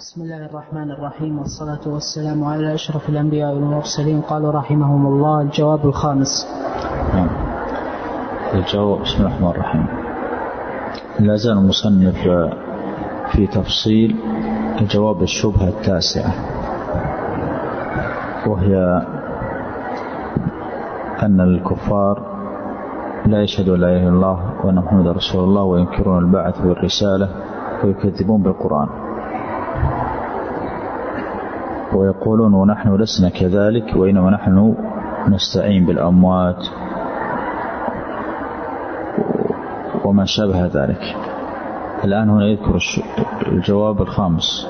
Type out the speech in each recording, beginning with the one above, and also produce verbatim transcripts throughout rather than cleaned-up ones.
بسم الله الرحمن الرحيم، والصلاة والسلام على أشرف الأنبياء والمرسلين. قالوا رحمهم الله: الجواب الخامس. نعم. الجواب. بسم الله الرحمن الرحيم. لا زال المصنف في تفصيل جواب الشبهة التاسعة، وهي أن الكفار لا يشهدون لا إله إلا الله وأن محمد رسول الله، وينكرون البعث والرسالة، ويكذبون بالقرآن، ويقولون ونحن لسنا كذلك وإنما نحن نستعين بالأموات وما شابه ذلك. الآن هنا يذكر الجواب الخامس،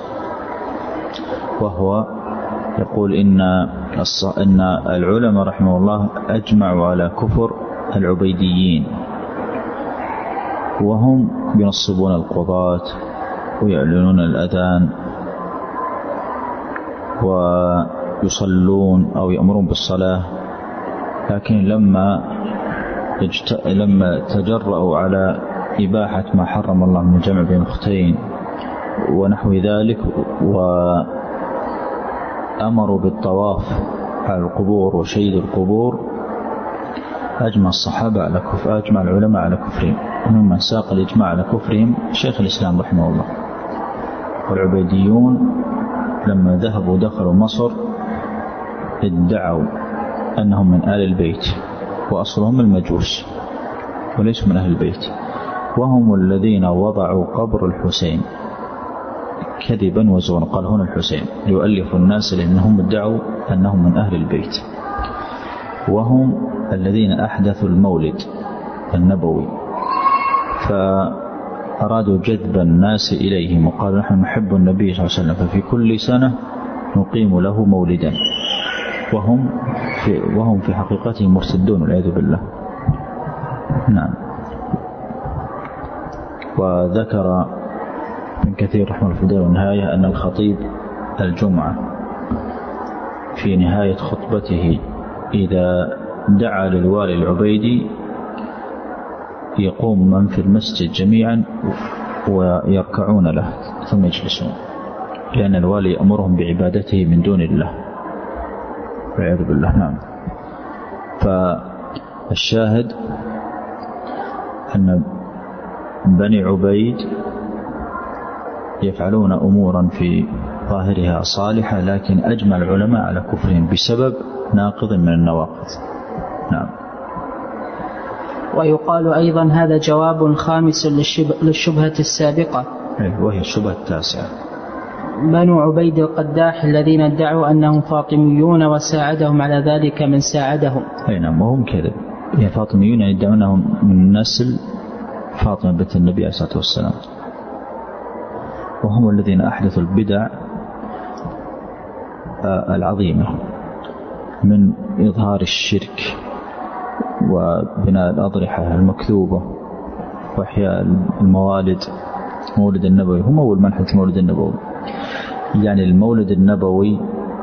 وهو يقول إن إن العلماء رحمه الله أجمعوا على كفر العبيديين، وهم ينصبون القضاة ويعلنون الأذان ويصلون أو يأمرون بالصلاة، لكن لما لما تجرؤوا على إباحة ما حرم الله من جمع بين أختين ونحو ذلك، وأمروا بالطواف على القبور وشيد القبور، أجمع الصحابة على كفر أجمع العلماء على كفرهم. وممن ساق الإجماع على كفرهم شيخ الإسلام رحمه الله. والعبيديون لما ذهبوا دخلوا مصر ادعوا أنهم من آل البيت، وأصلهم المجوس وليسوا من أهل البيت، وهم الذين وضعوا قبر الحسين كذبا وزورا. قال هنا الحسين ليؤلفوا الناس لأنهم ادعوا أنهم من أهل البيت، وهم الذين أحدثوا المولد النبوي، فأرادوا جذب الناس إليهم وقالوا نحن نحب النبي صلى الله عليه وسلم، ففي كل سنة نقيم له مولدا، وهم في, وهم في حقيقتهم مرتدون والعياذ بالله. نعم. وذكر ابن كثير رحمه الله في البداية والنهاية أن الخطيب الجمعة في نهاية خطبته إذا دعا للوالي العبيدي يقوم من في المسجد جميعا ويركعون له ثم يجلسون، لأن الوالي يأمرهم بعبادته من دون الله والعياذ بالله. نعم. فالشاهد أن بني عبيد يفعلون أمورا في ظاهرها صالحة، لكن أجمع العلماء على كفرهم بسبب ناقض من النواقض. نعم. ويقال أيضا هذا جواب خامس للشبهة السابقة، وهي الشبهة التاسعة. بنو عبيد القداح الذين ادعوا أنهم فاطميون وساعدهم على ذلك من ساعدهم. أي نعم، وهم كذب. يعني فاطميون يدعون أنهم من نسل فاطمة بنت النبي عليه الصلاة والسلام، وهم الذين أحدثوا البدع العظيمة من إظهار الشرك وبناء الأضرحة المكذوبة وإحياء الموالد، مولد النبوي. هم أول من حدث المولد النبوي، يعني المولد النبوي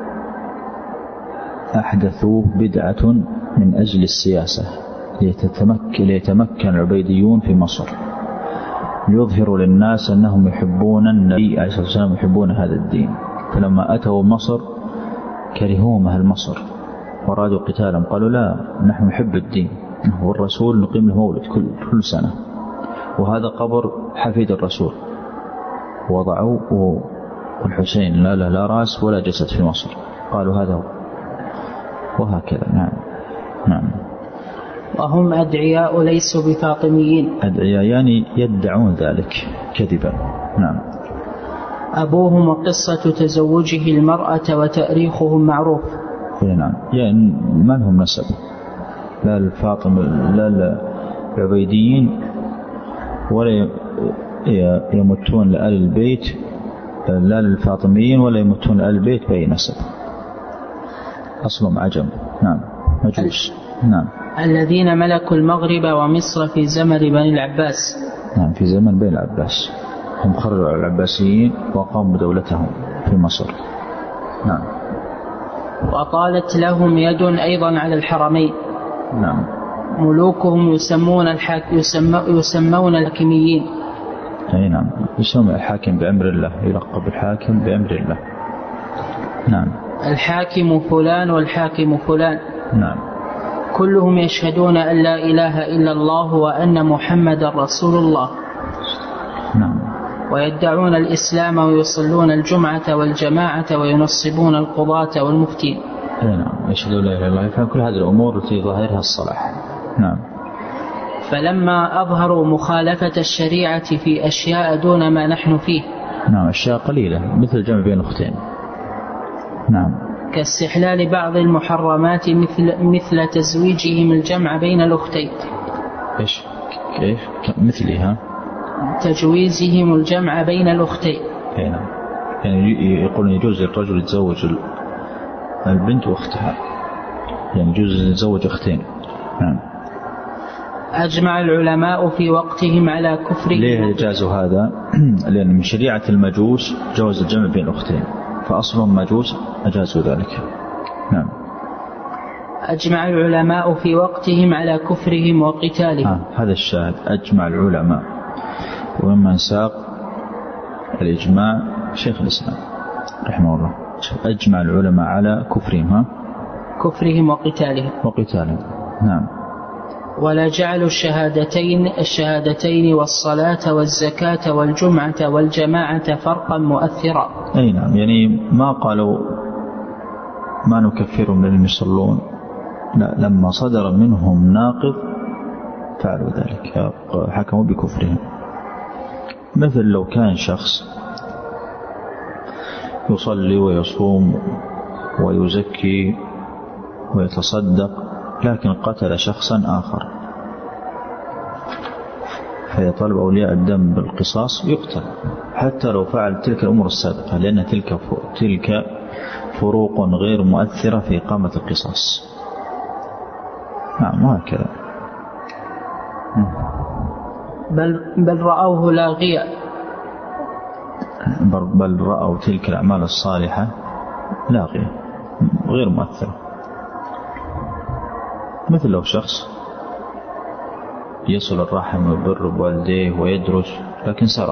أحدثوا بدعة من أجل السياسة ليتمكن, ليتمكن العبيديون في مصر، ليظهروا للناس أنهم يحبون النبي عليه الصلاة والسلام، يحبون هذا الدين. فلما أتوا مصر كرهوهم أهل مصر ورادوا قتالهم، قالوا لا، نحن نحب الدين والرسول نقيم له مولد كل, كل سنة، وهذا قبر حفيد الرسول وضعوا والحسين لا لا لا رأس ولا جسد في مصر، قالوا هذا هو، وهكذا. نعم. نعم. وهم أدعياء ليسوا بفاطميين. أدعياء يعني يدعون ذلك كذبا. نعم. أبوهم وقصة تزوجه المرأة وتأريخهم معروف. نعم. يعني ما لهم نسب، لا الفاطمة لا العبيديين، ولا يمتون لآل البيت، لا للفاطميين ولا يمتون لآل البيت بأي نسب، أصلهم عجم. نعم. مجوس. نعم. الذين ملكوا المغرب ومصر في زمن بني العباس. نعم، في زمن بني العباس، هم خرجوا على العباسيين وقاموا بدولتهم في مصر. نعم. وقالت لهم يد أيضا على الحرمين. نعم. ملوكهم يسمون الحاك يسمى يسمون الحاكميين. أي نعم، يسمى الحاكم بأمر الله، يلقب الحاكم بأمر الله. نعم. الحاكم فلان والحاكم فلان. نعم. كلهم يشهدون أن لا إله إلا الله وأن محمد رسول الله. نعم. ويدعون الإسلام ويصلون الجمعة والجماعة وينصبون القضاة والمفتين. نعم، يشهدون لا إله إلا الله، يفهم كل هذه الأمور التي ظاهرها الصلاح. نعم. فلما أظهروا مخالفة الشريعة في أشياء دون ما نحن فيه. نعم، أشياء قليلة مثل الجمع بين الأختين. نعم. كاستحلال بعض المحرمات مثل مثل تزويجهم الجمع بين الأختين. إيش كيف مثلها؟ تجويزهم الجمع بين الأختين. نعم، يعني يقولون يجوز للرجل يتزوج البنت وأختها، يعني يجوز يتزوج أختين. نعم. أجمع العلماء في وقتهم على كفره. ليه جازوا هذا؟ لأن من شريعة المجوس جواز الجمع بين الأختين، فأصلهم مجوس أجازوا ذلك. نعم. أجمع العلماء في وقتهم على كفرهم وقتالهم. آه هذا الشاهد، أجمع العلماء، وممن ساق الإجماع شيخ الإسلام رحمه الله، أجمع العلماء على كفرهم. ها؟ كفرهم وقتالهم. وقتالهم. نعم. ولا جعلوا الشهادتين الشهادتين والصلاة والزكاة والجمعة والجماعة فرقا مؤثرا. أي نعم، يعني ما قالوا ما نكفرهم لأنهم يصلون، لا، لما صدر منهم ناقض فعلوا ذلك، حكموا بكفرهم. مثل لو كان شخص يصلي ويصوم ويزكي ويتصدق لكن قتل شخصا آخر، فيطالب أولياء الدم بالقصاص يقتل حتى لو فعل تلك الأمور السابقة، لأن تلك تلك فروق غير مؤثرة في إقامة القصاص. نعم، وهكذا. بل, بل رأوه لاغيا، بل رأوا تلك الأعمال الصالحة لاغية غير مؤثرة. مثل لو شخص يصل الرحم ويبر بوالديه ويدرس لكن سرق،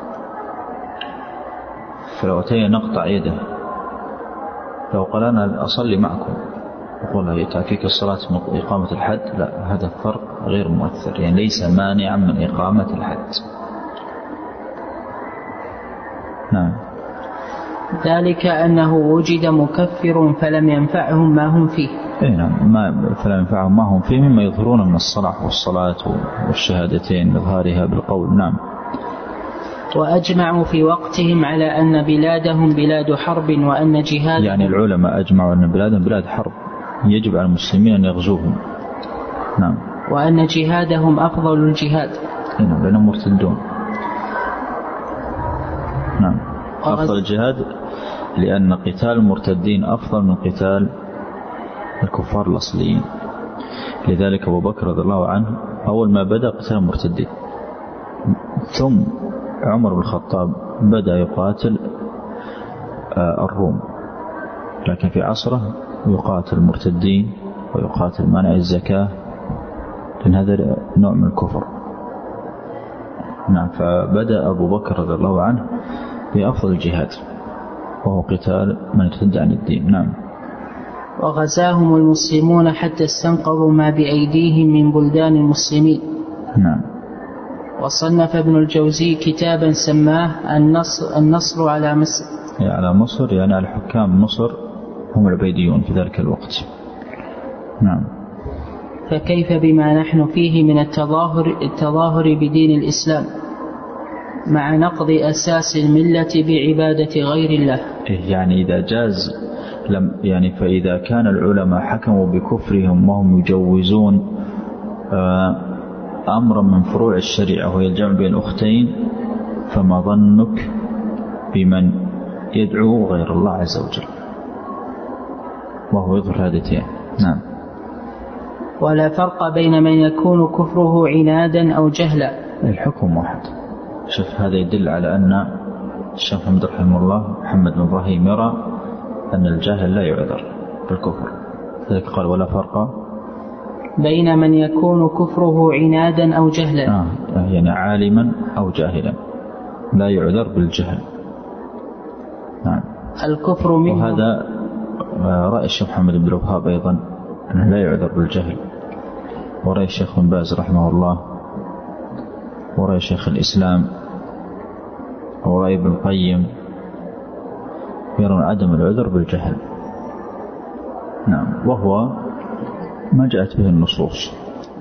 فلو أتينا نقطع يده، لو قال أنا أصلي معكم يقول هي تحقيق الصلاة من إقامة الحد، لا، هذا الفرق غير مؤثر، يعني ليس مانعا من إقامة الحد. نعم. ذلك أنه وجد مكفر فلم ينفعهم ما هم فيه. إيه نعم، ما فلم ينفعهم ما هم فيه مما يظهرون من الصلاة والصلاة والشهادتين إظهارها بالقول. نعم. وأجمعوا في وقتهم على أن بلادهم بلاد حرب وأن جهاد، يعني العلماء أجمعوا أن بلادهم بلاد حرب يجب على المسلمين أن يغزوهم. نعم. وأن جهادهم أفضل الجهاد. نعم، لأنهم مرتدون. نعم. أفضل الجهاد لأن قتال المرتدين أفضل من قتال الكفار الأصليين. لذلك أبو بكر رضي الله عنه أول ما بدأ قتال المرتدين، ثم عمر بن الخطاب بدأ يقاتل الروم، لكن في عصره يقاتل المرتدين ويقاتل مانع الزكاة، لأن هذا نوع من الكفر. نعم. فبدأ أبو بكر رضي الله عنه بأفضل الجهاد وهو قتال من ارتد عن الدين. نعم. وغزاهم المسلمون حتى استنقذوا ما بأيديهم من بلدان المسلمين. نعم. وصنف ابن الجوزي كتابا سماه النصر, النصر على مصر. يعني على مصر، يعني على حكام مصر هم العبيديون في ذلك الوقت. نعم. فكيف بما نحن فيه من التظاهر, التظاهر بدين الإسلام مع نقض أساس الملة بعبادة غير الله. يعني إذا جاز لم يعني فإذا كان العلماء حكموا بكفرهم وهم يجوزون أمرا من فروع الشريعة وهي الجمع بين الأختين، فما ظنك بمن يدعو غير الله عز وجل وهو يظهر هذه. نعم. ولا فرق بين من يكون كفره عنادا أو جهلا، الحكم واحد. شوف، هذا يدل على أن الشيخ محمد رحمه الله محمد بن إبراهيم يرى أن الجاهل لا يعذر بالكفر، لذلك قال ولا فرق بين من يكون كفره عنادا أو جهلا. آه يعني عالما أو جاهلا. لا يعذر بالجهل. نعم. الكفر منه. وهذا رأي الشيخ محمد بن الوهاب أيضا أنه لا يعذر بالجهل، ورأي الشيخ بن باز رحمه الله، ورأي شيخ الإسلام، ورأي ابن القيم يرون عدم العذر بالجهل. نعم. وهو ما جاءت به النصوص.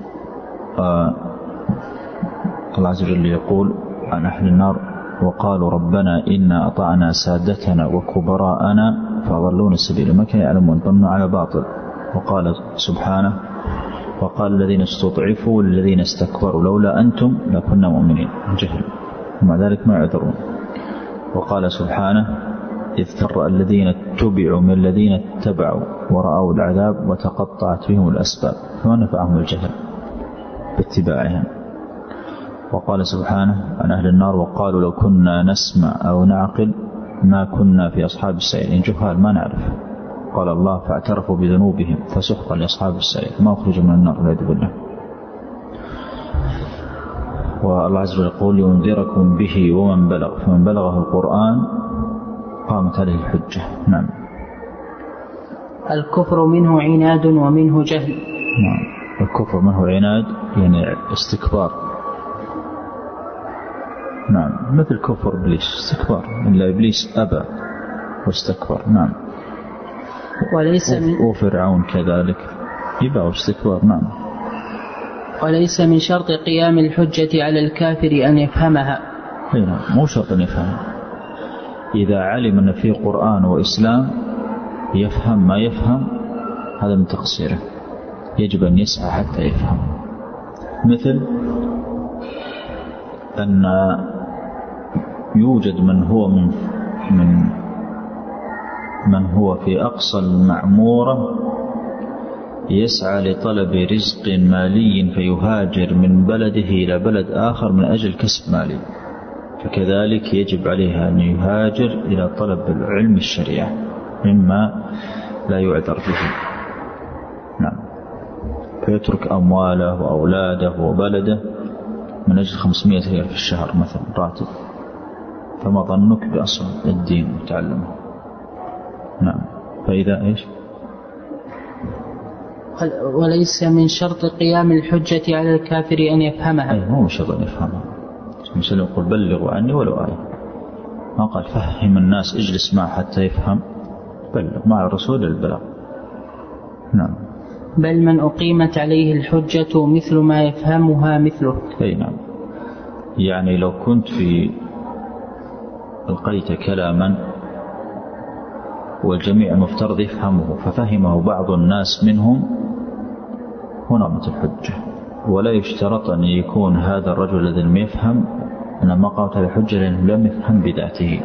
الله عز وجل يقول عن أهل النار: وقالوا ربنا إنا أطعنا سادتنا وكبراءنا فأضلونا السبيل ما كانوا يعلمون، ظنوا على باطل. وقال سبحانه: وقال الذين استضعفوا والذين استكبروا لولا أنتم لكنا مؤمنين. جهل، ومع ذلك ما يعذرون. وقال سبحانه: إذ ترى الذين اتبعوا من الذين اتبعوا ورأوا العذاب وتقطعت بهم الأسباب فما نفعهم الجهل باتباعهم. وقال سبحانه عن أهل النار: وقالوا لو كنا نسمع أو نعقل ما كنا في أصحاب السعير. إن جهال ما نعرف. قال الله: فاعترفوا بذنوبهم فسحقا لأصحاب السعير، ما أخرجوا من النار والعياذ بالله. والله عز وجل يقول: لينذركم به ومن بلغ، فمن بلغه القرآن قامت عليه الحجة. نعم. الكفر منه عناد ومنه جهل. نعم. الكفر منه عناد يعني استكبار. نعم. مثل كفر إبليس استكبار، إلا إبليس أبى واستكبر. نعم. وليس من وفرعون كذلك يبى واستكبار. نعم. وليس من شرط قيام الحجة على الكافر أن يفهمها. نعم. مو شرط أن يفهمها. إذا علم أن فيه قرآن وإسلام يفهم ما يفهم، هذا من تقصيره، يجب أن يسعى حتى يفهم. مثل أن يوجد من هو من من من هو في أقصى المعمورة يسعى لطلب رزق مالي فيهاجر من بلده إلى بلد آخر من أجل كسب مالي، فكذلك يجب عليه أن يهاجر إلى طلب العلم الشريعة مما لا يعذر به. نعم. فيترك أمواله وأولاده وبلده من أجل خمسمائة ريال في الشهر مثلا راتب، فما ظنك بأصل الدين وتعلمه. نعم. فإذا إيش؟ وليس من شرط قيام الحجة على الكافر أن يفهمها. أي مو شرط أن يفهمها. مثلا يقول بلغوا عني ولو آية، ما قال فهم الناس اجلس معه حتى يفهم، بلغ مع الرسول البلاغ. نعم. بل من أقيمت عليه الحجة مثل ما يفهمها مثله. أي نعم. يعني لو كنت في ألقيت كلاما والجميع المفترض يفهمه ففهمه بعض الناس منهم، هنا قامت الحجة. ولا يشترط أن يكون هذا الرجل الذي لم يفهم أن ما قامت الحجة لأنه لم يفهم بذاته.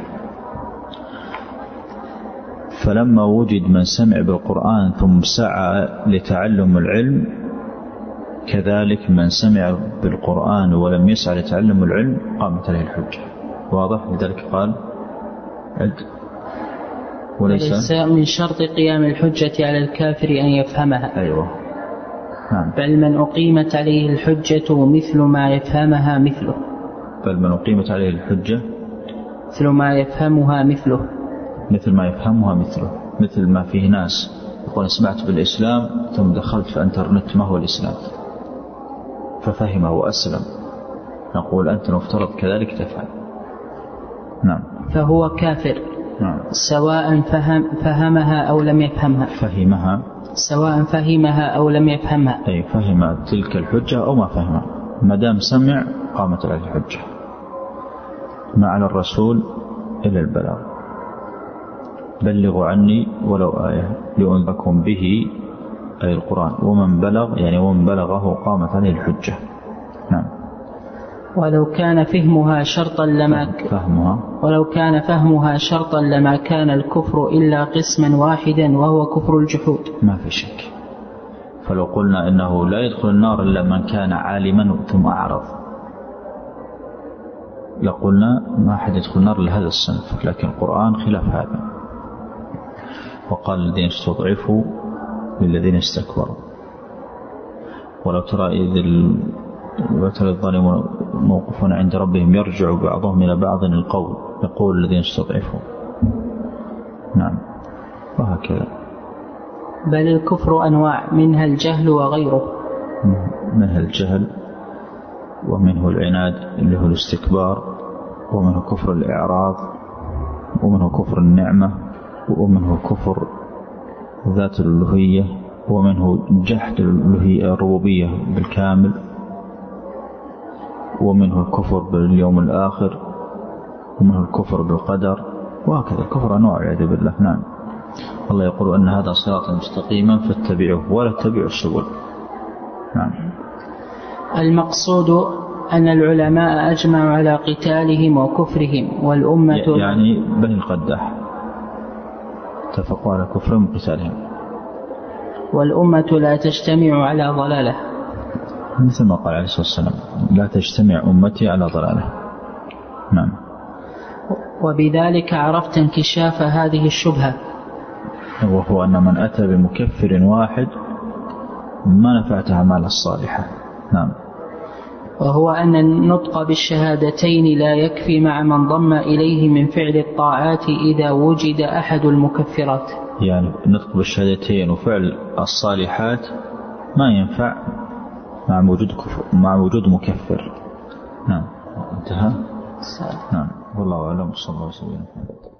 فلما وجد من سمع بالقرآن ثم سعى لتعلم العلم، كذلك من سمع بالقرآن ولم يسعى لتعلم العلم قامت عليه الحجة. واضح؟ لذلك قال عد. وليس من شرط قيام الحجة على الكافر أن يفهمها. أيوة. نعم. بل من أقيمت عليه الحجة مثل ما يفهمها مثله. بل من أقيمت عليه الحجة مثل ما يفهمها مثله. مثل ما يفهمها مثله. مثل ما فيه ناس يقول سمعت بالإسلام ثم دخلت في الانترنت ما هو الإسلام ففهمه وأسلم، نقول أنت مفترض كذلك تفعل. نعم. فهو كافر. نعم. سواء فهم فهمها أو لم يفهمها. فهمها سواء فهمها أو لم يفهمها. أي فهم تلك الحجة أو ما فهمها، ما دام سمع قامت عليه الحجة. ما على الرسول إلا البلاغ. بلغوا عني ولو آية لأنذركم به أي القرآن، ومن بلغ يعني ومن بلغه قامت عليه الحجة. نعم. ولو كان فهمها شرطا لما فهمها ولو كان فهمها شرطا لما كان الكفر إلا قسما واحدا وهو كفر الجحود. ما في شك. فلو قلنا إنه لا يدخل النار إلا من كان عالما ثم أعرض لقلنا ما أحد يدخل النار لهذا الصنف، لكن القرآن خلاف هذا. وقال الذين استضعفوا للذين استكبروا ولو ترى إذ الظالمون موقف عند ربهم يرجع بعضهم إلى بعض القول، يقول الذين استضعفوا. نعم وهكذا. بل الكفر أنواع، منها الجهل وغيره. منها الجهل، ومنه العناد اللي هو الاستكبار، ومنه كفر الإعراض، ومنه كفر النعمة، ومنه كفر ذات الألوهية، ومنه جحد الألوهية الربوبية بالكامل، ومنه الكفر باليوم الآخر، ومنه الكفر بالقدر، وهكذا الكفر أنواع والعياذ بالله. نعم. الله يقول أن هذا صراط مستقيما فاتبعوه ولا تتبعوا السبل. نعم. المقصود أن العلماء أجمعوا على قتالهم وكفرهم، والأمة يعني بني القداح اتفقوا على كفرهم وقتالهم، والأمة لا تجتمع على ضلاله، مثل ما قال عليه الصلاة والسلام لا تجتمع أمتي على ضلاله. نعم. وبذلك عرفت انكشاف هذه الشبهة، وهو أن من أتى بمكفر واحد ما نفعت أعماله الصالحة. نعم. وهو أن النطق بالشهادتين لا يكفي مع من ضم إليه من فعل الطاعات إذا وجد أحد المكفرات. يعني النطق بالشهادتين وفعل الصالحات ما ينفع مع وجود كفر، مع وجود مكفر. نعم. انتهى. نعم والله أعلم. صلى الله عليه وسلم.